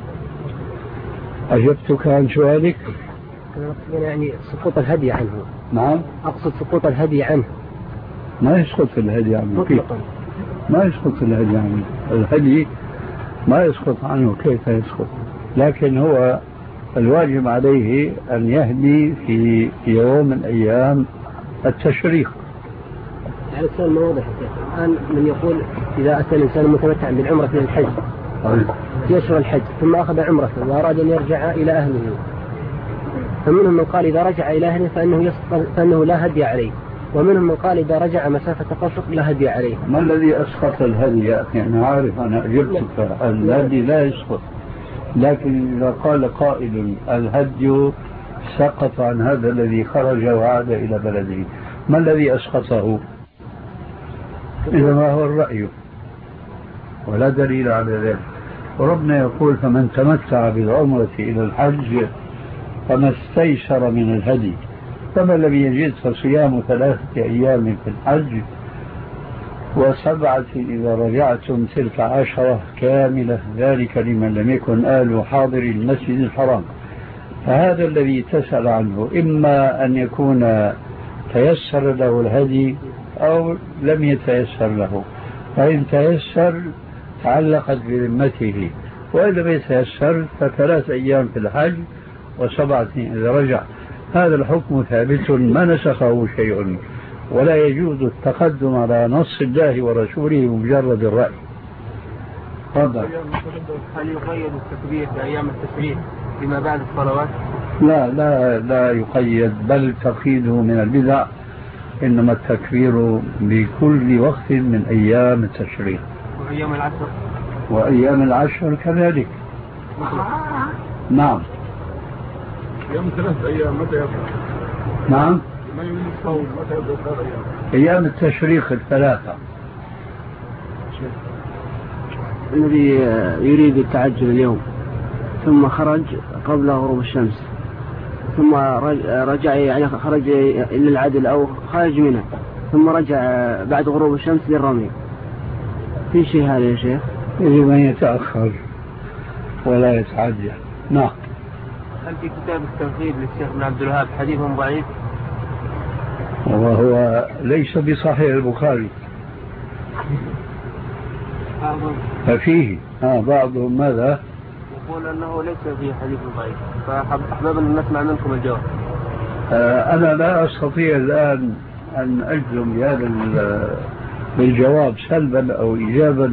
أجبتك عن سؤالك؟ يعني سقوط الهدي عنه. نعم، أقصد سقوط الهدي عنه. ما يسقط الهدي عنه مطلقا. ما يسقط الهدي عنه. الهدي ما يسقط عنه، كيف يسقط؟ لكن هو الواجب عليه أن يهدي في يوم من أيام التشريق. يعني السؤال ما واضح الآن. من يقول إذا أتى الإنسان متمتعا بالعمرة في الحج في أشهر الحج ثم أخذ عمرة وأراد أن يرجع إلى أهله، فمنهم من قال إذا رجع إلى أهله فإنه لا هدي عليه، ومنهم من قال إذا رجع مسافة قصر لا هدي عليه. ما الذي أسقط الهدي يا أخي؟ أنا عارف، أنا أجبتك الهدي لا يسقط، لكن إذا قال قائل الهدي سقط عن هذا الذي خرج وعاد إلى بلده، ما الذي أسقطه؟ إذا ما هو الرأي ولا دليل على ذلك. وربنا يقول فمن تمتع بالعمرة إلى الحج فما استيسر من الهدي، فمن لم يجد فصيام 3 أيام في الحج و7 إذا رجعتم تلك 10 كاملة، ذلك لمن لم يكن آله حاضر المسجد الحرام. فهذا الذي تسأل عنه إما أن يكون تيسر له الهدي أو لم يتيسر له، فإن تيسر تعلقت بذمته، وإذا لم يتيسر ف3 أيام في الحج و7 إذا رجع. هذا الحكم ثابت ما نسخه شيء، ولا يجوز التقدم على نص الله ورسوله بمجرد الرأي. تفضل. هل يقيد التكبير بأيام التشريق فيما بعد الصلوات؟ لا يقيد، بل تقييده من البدع، إنما التكبير بكل وقت من أيام التشريق. وأيام العشر؟ وأيام العشر كذلك. نعم. أيام 3 أيام متى يبدأ؟ نعم. ما يوم الصوم متى يبدأ 3 أيام؟ أيام التشريق 3. الذي يريد التعجل اليوم ثم خرج قبل غروب الشمس ثم رجع، يعني خرج إلى العدل أو خارج منه ثم رجع بعد غروب الشمس للرمي، في شيء هذا يا شيخ؟ يجب أن يتأخر ولا يتعجل. نعم. هل في كتاب التوحيد للشيخ ابن عبد الوهاب حديث ضعيف؟ وهو ليس بصحيح البخاري، ففيه بعضهم ماذا؟ يقول أنه ليس فيه حديث ضعيف، فأحباب أن نسمع منكم الجواب. أنا لا أستطيع الآن أن أجزم بهذا بالجواب سلبا أو إيجابا،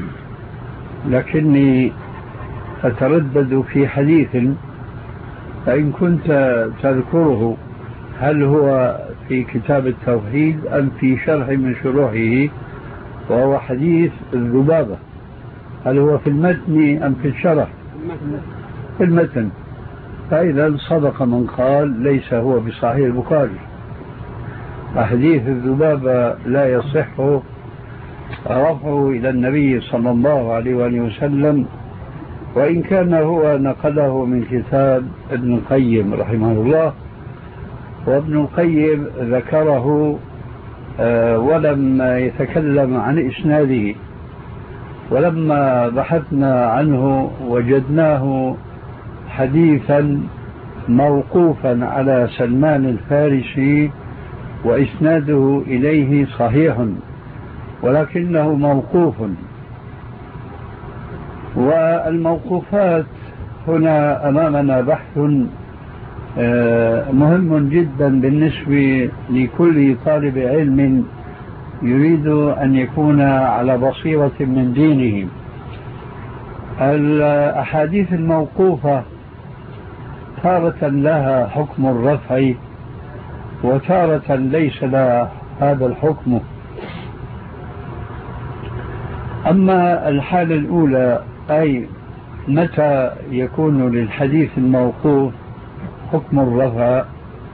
لكني أتردد في حديث، فإن كنت تذكره هل هو في كتاب التوحيد أم في شرح من شروحه، وهو حديث الذبابة، هل هو في المتن أم في الشرح؟ في المتن. فإذا صدق من قال ليس هو بصحيح البخاري. حديث الذبابة لا يصح رفعه إلى النبي صلى الله عليه وآله وسلم، وإن كان هو نقله من كتاب ابن القيم رحمه الله، وابن القيم ذكره ولم يتكلم عن إسناده، ولما بحثنا عنه وجدناه حديثا موقوفا على سلمان الفارسي وإسناده إليه صحيح، ولكنه موقوف. والموقوفات هنا أمامنا بحث مهم جدا بالنسبة لكل طالب علم يريد أن يكون على بصيرة من دينه. الأحاديث الموقوفة تارة لها حكم الرفع وتارة ليس لها هذا الحكم. أما الحالة الأولى، أي متى يكون للحديث الموقوف حكم الرفع،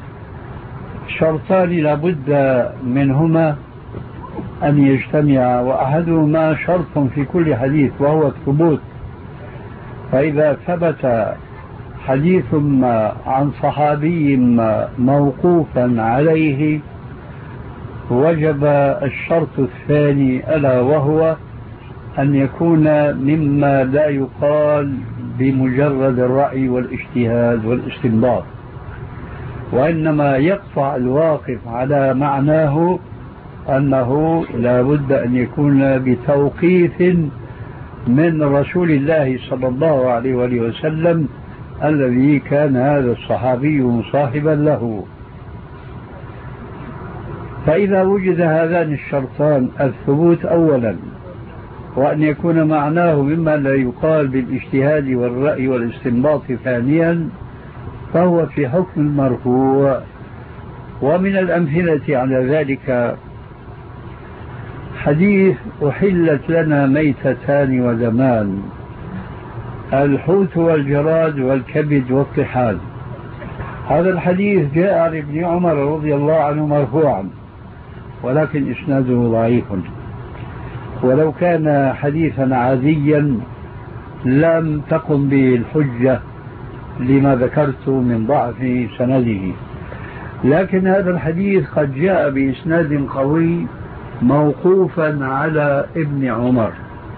شرطان لابد منهما أن يجتمع، وأحدهما شرط في كل حديث وهو الثبوت. فإذا ثبت حديث عن صحابي موقوفا عليه وجب الشرط الثاني، ألا وهو أن يكون مما لا يقال بمجرد الرأي والاجتهاد والاستنباط، وإنما يقطع الواقف على معناه أنه لا بد أن يكون بتوقيف من رسول الله صلى الله عليه وآله وسلم الذي كان هذا الصحابي مصاحبا له. فإذا وجد هذان الشرطان، الثبوت أولا وأن يكون معناه مما لا يقال بالاجتهاد والرأي والاستنباط ثانيا، فهو في حكم المرفوع. ومن الأمثلة على ذلك حديث أحلت لنا ميتتان ودمان، الحوت والجراد والكبد والطحال. هذا الحديث جاء عن ابن عمر رضي الله عنه مرفوعا، ولكن إسناده ضعيف، ولو كان حديثا عاديا لم تقم به الحجة لما ذكرت من ضعف سنده. لكن هذا الحديث قد جاء بإسناد قوي موقوفا على ابن عمر.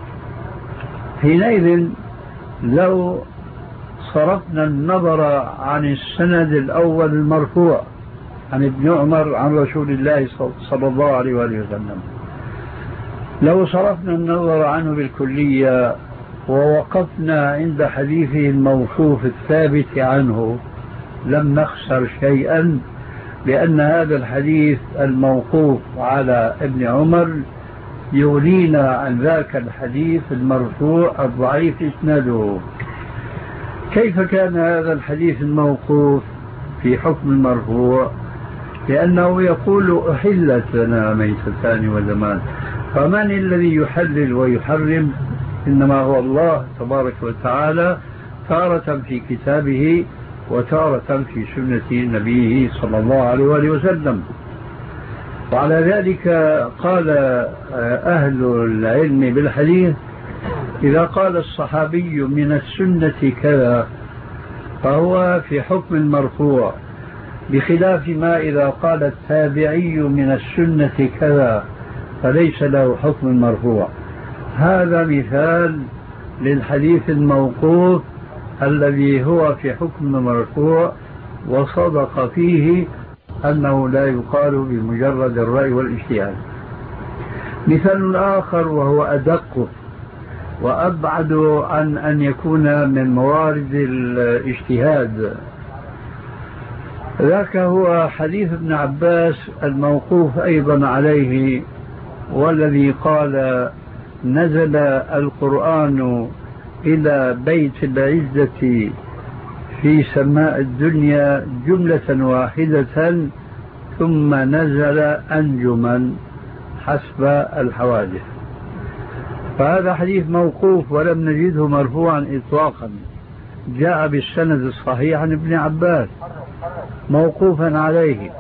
حينئذ لو صرفنا النظر عن السند الأول المرفوع عن ابن عمر عن رسول الله صلى الله عليه وآله وسلم، لو صرفنا النظر عنه بالكلية ووقفنا عند حديثه الموقوف الثابت عنه لم نخسر شيئا، لأن هذا الحديث الموقوف على ابن عمر يغنينا عن ذاك الحديث المرفوع الضعيف إسناده. كيف كان هذا الحديث الموقوف في حكم المرفوع؟ لأنه يقول أحلت لنا ميتتان ودمان، فمن الذي يحلل ويحرم؟ إنما هو الله تبارك وتعالى، تارة في كتابه وتارة في سنة نبيه صلى الله عليه وآله وسلم. وعلى ذلك قال أهل العلم بالحديث إذا قال الصحابي من السنة كذا فهو في حكم المرفوع، بخلاف ما إذا قال التابعي من السنة كذا فليس له حكم المرفوع. هذا مثال للحديث الموقوف الذي هو في حكم المرفوع، وصدق فيه أنه لا يقال بمجرد الرأي والاجتهاد. مثال آخر وهو أدق وأبعد عن أن يكون من موارد الاجتهاد، ذاك هو حديث ابن عباس الموقوف أيضا عليه، والذي قال نزل القرآن إلى بيت العزة في سماء الدنيا جملة واحدة ثم نزل أنجما حسب الحوادث. فهذا حديث موقوف ولم نجده مرفوعا إطلاقا، جاء بالسند الصحيح عن ابن عباس موقوفا عليه.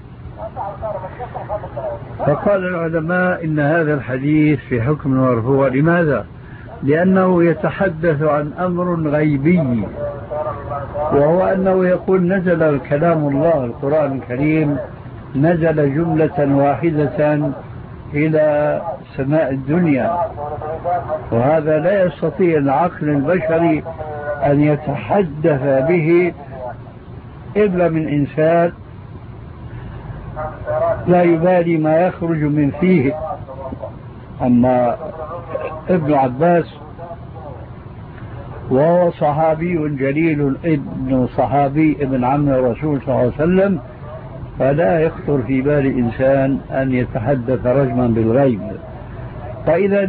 فقال العلماء إن هذا الحديث في حكم المرفوع. لماذا؟ لأنه يتحدث عن أمر غيبي، وهو أنه يقول نزل كلام الله القرآن الكريم نزل جملة واحدة إلى سماء الدنيا، وهذا لا يستطيع العقل البشري أن يتحدث به إلا من إنسان لا يبالي ما يخرج من فيه. أما ابن عباس وهو صحابي جليل ابن صحابي ابن عم الرسول صلى الله عليه وسلم، فلا يخطر في بال إنسان أن يتحدث رجما بالغيب. فإذا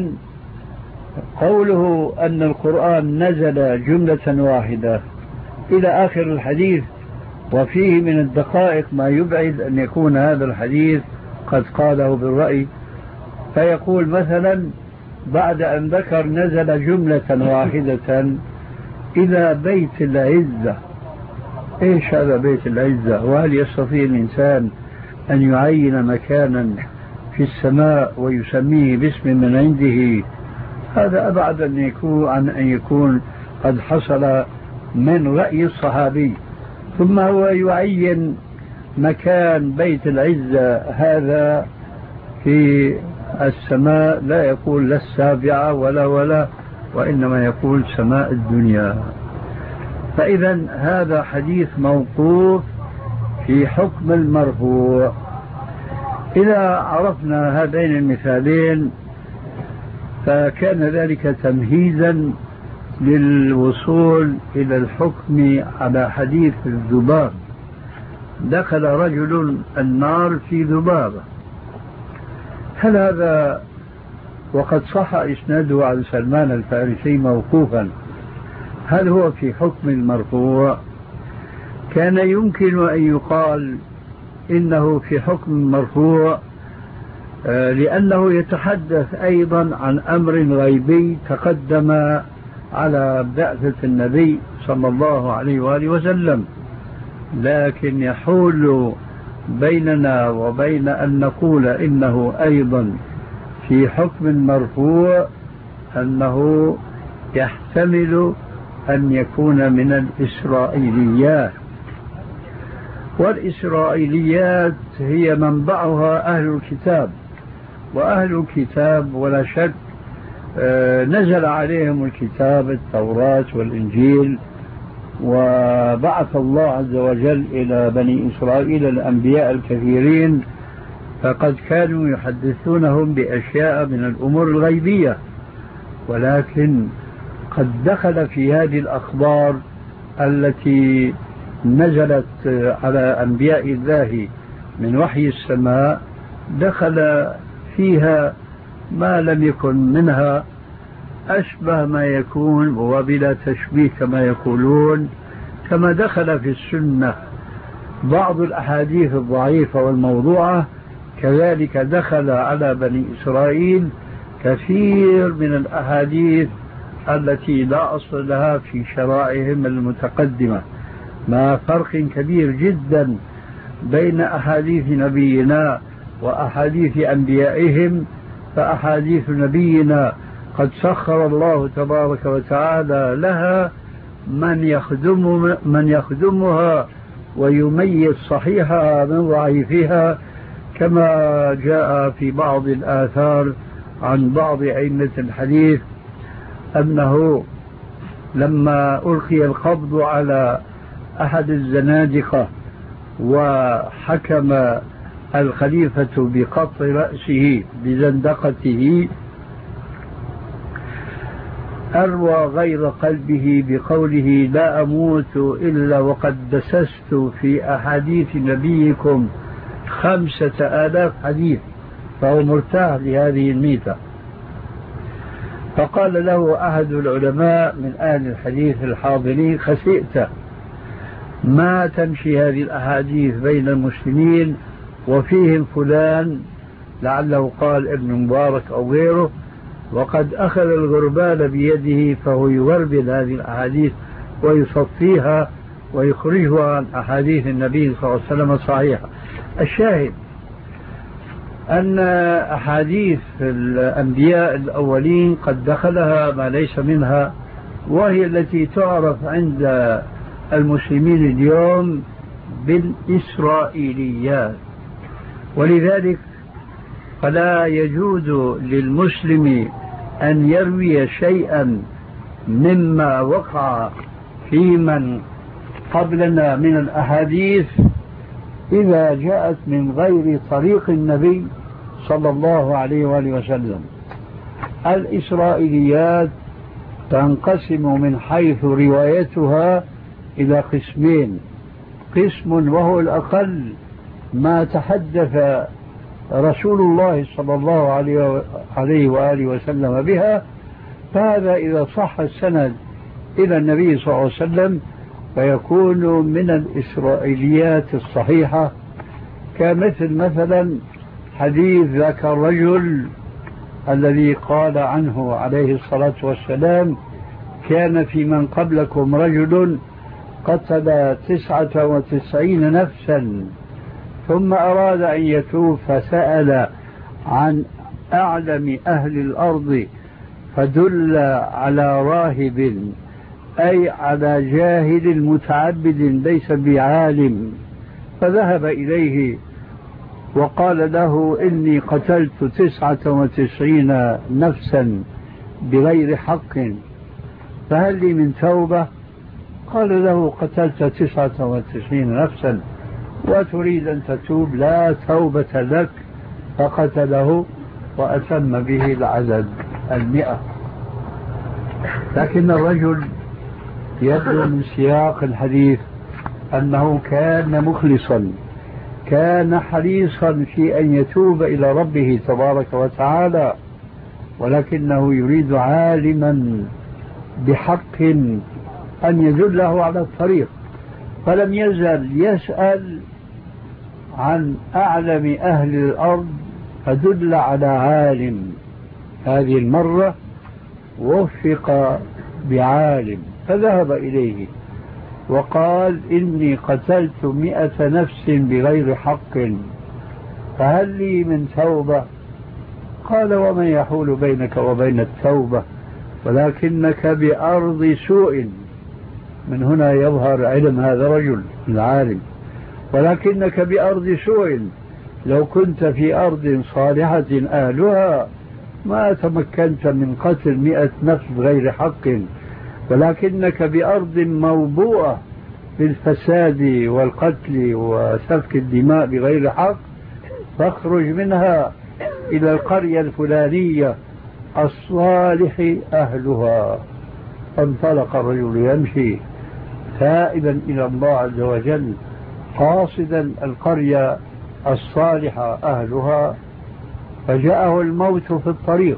قوله أن القرآن نزل جملة واحدة إلى آخر الحديث، وفيه من الدقائق ما يبعد أن يكون هذا الحديث قد قاله بالرأي، فيقول مثلا بعد أن ذكر نزل جملة واحدة إلى بيت العزة. إيش هذا بيت العزة؟ وهل يستطيع الإنسان أن يعين مكانا في السماء ويسميه باسم من عنده؟ هذا أبعد عن أن يكون قد حصل من رأي الصحابي. ثم هو يعين مكان بيت العزة هذا في السماء، لا يقول لا السابعة ولا وإنما يقول سماء الدنيا. فإذا هذا حديث موقوف في حكم المرفوع. إذا عرفنا هذين المثالين فكان ذلك تمهيدا للوصول إلى الحكم على حديث الذباب. دخل رجل النار في ذبابة، هل هذا وقد صح إسناده عن سلمان الفارسي موقوفا، هل هو في حكم المرفوع؟ كان يمكن أن يقال إنه في حكم مرفوع لأنه يتحدث أيضا عن أمر غيبي تقدم على بعثة النبي صلى الله عليه وآله وسلم، لكن يحول بيننا وبين أن نقول إنه أيضا في حكم مرفوع أنه يحتمل أن يكون من الإسرائيليات، والإسرائيليات هي منبعها أهل الكتاب، وأهل الكتاب ولا شك نزل عليهم الكتاب التوراة والإنجيل، وبعث الله عز وجل إلى بني إسرائيل الأنبياء الكثيرين، فقد كانوا يحدثونهم بأشياء من الأمور الغيبية، ولكن قد دخل في هذه الأخبار التي نزلت على أنبياء الله من وحي السماء، دخل فيها ما لم يكن منها أشبه ما يكون وبلا تشبيه كما يقولون، كما دخل في السنة بعض الأحاديث الضعيفة والموضوعة، كذلك دخل على بني إسرائيل كثير من الأحاديث التي لا أصل لها في شرائعهم المتقدمة. ما فرق كبير جدا بين أحاديث نبينا وأحاديث أنبيائهم، فأحاديث نبينا قد سخر الله تبارك وتعالى لها من يخدمها ويميز صحيحها من ضعيفها، كما جاء في بعض الآثار عن بعض أئمة الحديث أنه لما ألقي القبض على أحد الزنادقة وحكم الخليفة بقطع رأسه بزندقته، أروى غير قلبه بقوله لا أموت إلا وقد دسست في أحاديث نبيكم 5000 حديث، فهو مرتاح لهذه الميتة. فقال له أحد العلماء من أهل الحديث الحاضرين خسئت، ما تمشي هذه الأحاديث بين المسلمين وفيهم فلان، لعله قال ابن مبارك أو غيره، وقد أخذ الغربال بيده فهو يغربل هذه الأحاديث ويصفيها ويخرجها عن أحاديث النبي صلى الله عليه وسلم صحيحة. الشاهد أن أحاديث الأنبياء الأولين قد دخلها ما ليس منها، وهي التي تعرف عند المسلمين اليوم بالإسرائيليات. ولذلك فلا يجوز للمسلم أن يروي شيئا مما وقع في من قبلنا من الأحاديث إذا جاءت من غير طريق النبي صلى الله عليه وآله وسلم. الإسرائيليات تنقسم من حيث روايتها إلى قسمين: قسم وهو الأقل ما تحدث رسول الله صلى الله عليه وآله وسلم بها، فهذا إذا صح السند إلى النبي صلى الله عليه وسلم فيكون من الإسرائيليات الصحيحة، كمثل مثلا حديث ذاك الرجل الذي قال عنه عليه الصلاة والسلام كان في من قبلكم رجل قتل 99 نفسا ثم أراد أن يتوب فسأل عن أعلم أهل الأرض فدل على راهب، أي على جاهل متعبد ليس بعالم، فذهب إليه وقال له إني قتلت 99 نفسا بغير حق فهل لي من توبة؟ قال له قتلت 99 نفسا وتريد أن تتوب، لا توبة لك فقتله وأتم به العدد 100. لكن الرجل يبدو من سياق الحديث أنه كان مخلصا، كان حريصا في أن يتوب إلى ربه تبارك وتعالى، ولكنه يريد عالما بحق أن يدله على الطريق، فلم يزل يسأل عن أعلم أهل الأرض فدل على عالم. هذه المرة وفق بعالم فذهب إليه وقال: إني قتلت 100 نفس بغير حق، فهل لي من توبة؟ قال: ومن يحول بينك وبين التوبة؟ ولكنك بأرض سوء. من هنا يظهر علم هذا الرجل العالم. ولكنك بأرض سوء، لو كنت في أرض صالحة أهلها ما تمكنت من قتل 100 نفس بغير حق، ولكنك بأرض موبوءة بالفساد والقتل وسفك الدماء بغير حق، فاخرج منها إلى القرية الفلانية الصالح أهلها. فانطلق الرجل يمشي تائبا إلى الله عز وجل قاصدا القرية الصالحة أهلها، فجاءه الموت في الطريق،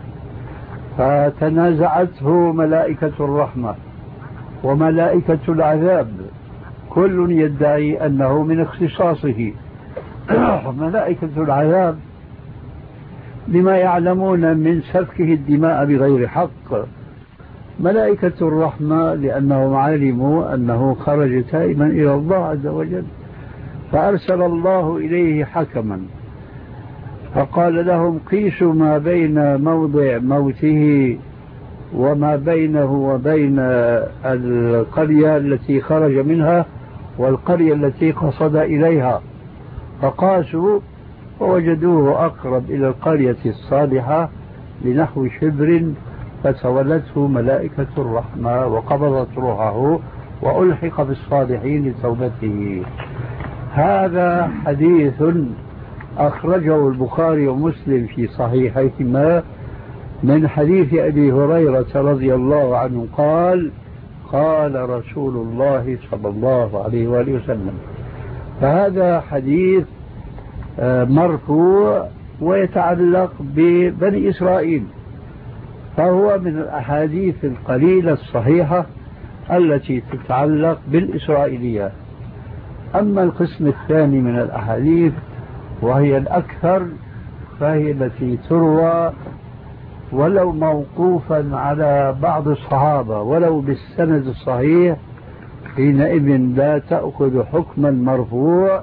فتنازعته ملائكة الرحمة وملائكة العذاب، كل يدعي أنه من اختصاصه. ملائكة العذاب بما يعلمون من سفكه الدماء بغير حق، ملائكة الرحمة لأنهم علموا أنه خرج تائبا إلى الله عز وجل، فأرسل الله إليه حكما فقال لهم: قيسوا ما بين موضع موته وما بينه وبين القرية التي خرج منها والقرية التي قصد إليها، فقاسوا فوجدوه أقرب إلى القرية الصالحة لنحو شبر، فتولته ملائكة الرحمة وقبضت روحه وألحق بالصالحين لتوبته. هذا حديث أخرجه البخاري ومسلم في صحيحيهما من حديث أبي هريرة رضي الله عنه قال: قال رسول الله صلى الله عليه وآله وسلم. فهذا حديث مرفوع ويتعلق ببني إسرائيل، فهو من الأحاديث القليلة الصحيحة التي تتعلق بالإسرائيليات. أما القسم الثاني من الأحاديث وهي الأكثر، فهي التي تروى ولو موقوفا على بعض الصحابة ولو بالسند الصحيح، حينئذ لا تأخذ حكما مرفوع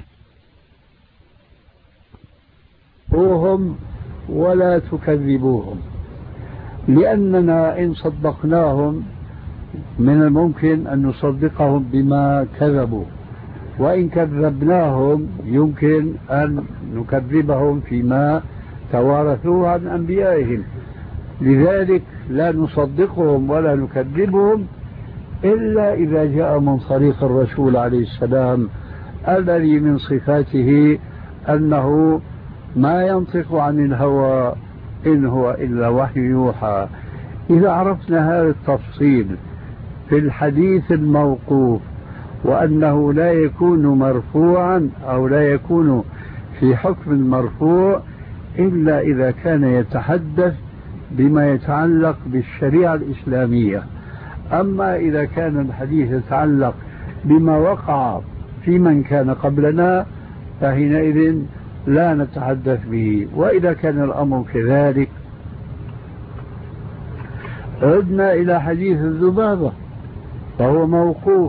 ولا تكذبوهم، لأننا إن صدقناهم من الممكن أن نصدقهم بما كذبوا، وإن كذبناهم يمكن أن نكذبهم فيما توارثوه عن أنبيائهم. لذلك لا نصدقهم ولا نكذبهم إلا إذا جاء من طريق الرسول عليه السلام الذي من صفاته أنه ما ينطق عن الهوى إن هو إلا وحي يوحى. إذا عرفنا هذا التفصيل في الحديث الموقوف وأنه لا يكون مرفوعا أو لا يكون في حكم مرفوع إلا إذا كان يتحدث بما يتعلق بالشريعة الإسلامية. أما إذا كان الحديث يتعلق بما وقع في من كان قبلنا فحينئذ لا نتحدث به. وإذا كان الأمر كذلك عدنا إلى حديث الذبابة فهو موقوف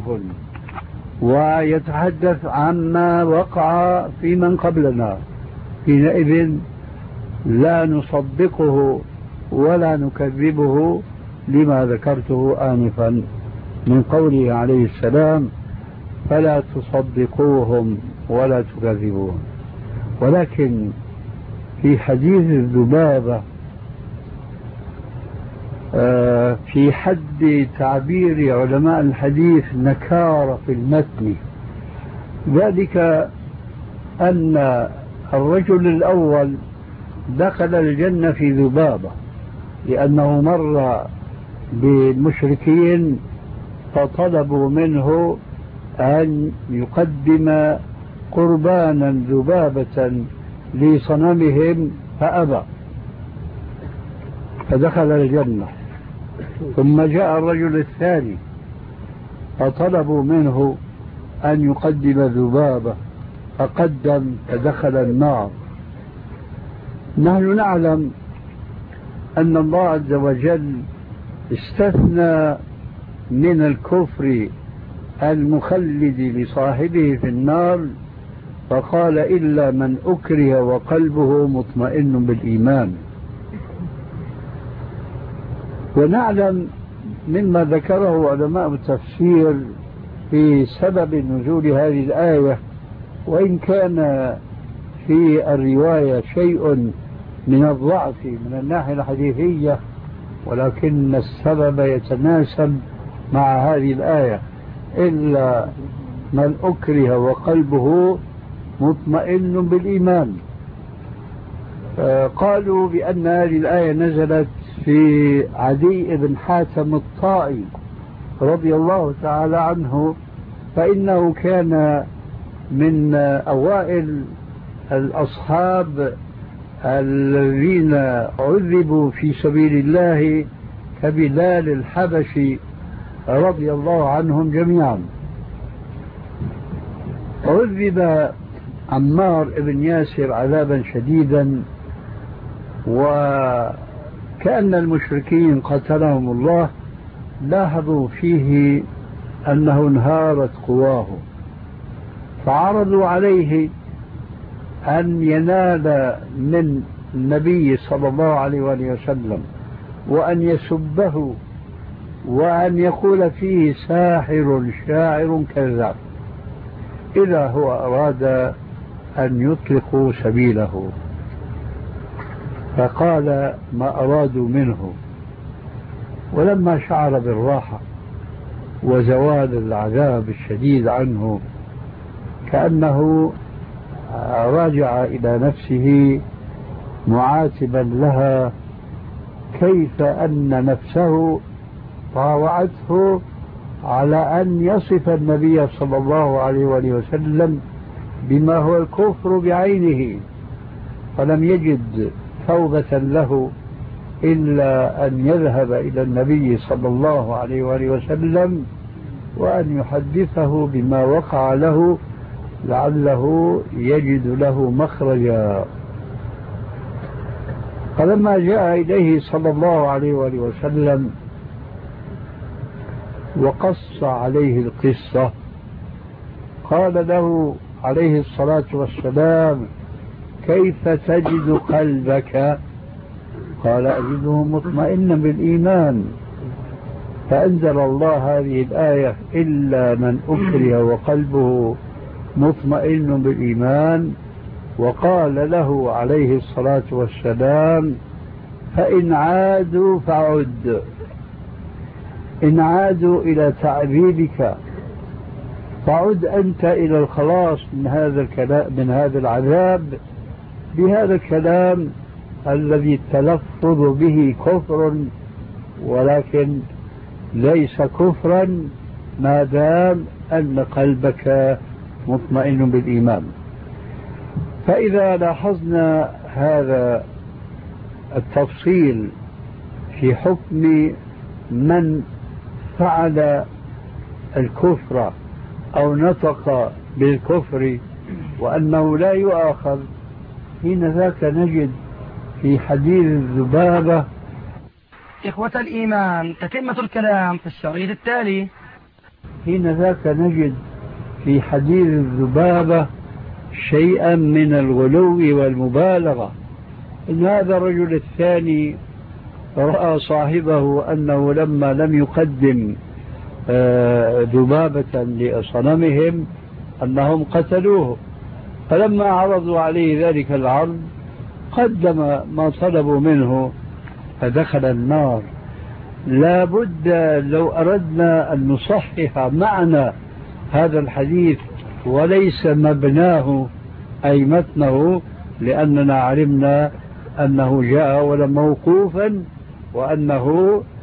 ويتحدث عما وقع في من قبلنا، حينئذ لا نصدقه ولا نكذبه لما ذكرته آنفا من قوله عليه السلام: فلا تصدقوهم ولا تكذبوهم. ولكن في حديث الذبابة في حد تعبير علماء الحديث نكارة في المتن، ذلك أن الرجل الأول دخل الجنة في ذبابة لأنه مر بالمشركين فطلبوا منه أن يقدم قربانا ذبابة لصنمهم فأبى فدخل الجنة. ثم جاء الرجل الثاني فطلبوا منه أن يقدم ذبابة فقدم فدخل النار. نحن نعلم أن الله عز وجل استثنى من الكفر المخلد لصاحبه في النار فقال إلا من أكره وقلبه مطمئن بالإيمان. ونعلم مما ذكره علماء التفسير في سبب نزول هذه الآية، وإن كان في الرواية شيء من الضعف من الناحية الحديثية، ولكن السبب يتناسب مع هذه الآية إلا من أكره وقلبه مطمئن بالإيمان. قالوا بأن هذه الآية نزلت في عدي بن حاتم الطائي رضي الله تعالى عنه، فإنه كان من أوائل الأصحاب الذين عذبوا في سبيل الله كبلال الحبشي رضي الله عنهم جميعا. عذب عمار بن ياسر عذابا شديدا، وكأن المشركين قتلهم الله لاحظوا فيه أنه انهارت قواه، فعرضوا عليه أن ينال من النبي صلى الله عليه وآله وسلم وأن يسبه وأن يقول فيه ساحر شاعر كذاب إذا هو أراد أن يطلقوا سبيله. فقال ما أرادوا منه، ولما شعر بالراحة وزوال العذاب الشديد عنه كأنه راجع إلى نفسه معاتبا لها كيف أن نفسه طاوعته على أن يصف النبي صلى الله عليه وآله وسلم بما هو الكفر بعينه، فلم يجد توبة له إلا أن يذهب إلى النبي صلى الله عليه وآله وسلم وأن يحدثه بما وقع له لعله يجد له مخرجا. فلما جاء إليه صلى الله عليه وآله وسلم وقص عليه القصة قال له عليه الصلاة والسلام كيف تجد قلبك؟ قال أجده مطمئنا بالإيمان. فأنزل الله هذه الآية إلا من أكره وقلبه مطمئن بالإيمان، وقال له عليه الصلاة والسلام فإن عادوا فعد، إن عادوا إلى تعذيبك فعد أنت إلى الخلاص من هذا الكلام من هذا العذاب بهذا الكلام الذي التلفظ به كفر، ولكن ليس كفرا ما دام أن قلبك مطمئن بالإيمان. فإذا لاحظنا هذا التفصيل في حكم من فعل الكفر أو نطق بالكفر وأنه لا يؤاخذ، حين ذاك نجد في حديث الذبابة. إخوة الإيمان، تتمة الكلام في الشريط التالي. حين ذاك نجد في حديث الذبابة شيئا من الغلو والمبالغة. إن هذا الرجل الثاني رأى صاحبه أنه لما لم يقدم ذبابة لصنمهم أنهم قتلوه، فلما عرضوا عليه ذلك العرض قدم ما طلبوا منه فدخل النار. لا بد لو أردنا أن نصحح معنى هذا الحديث وليس مبناه أي متنه، لأننا علمنا أنه جاء أولا موقوفا وأنه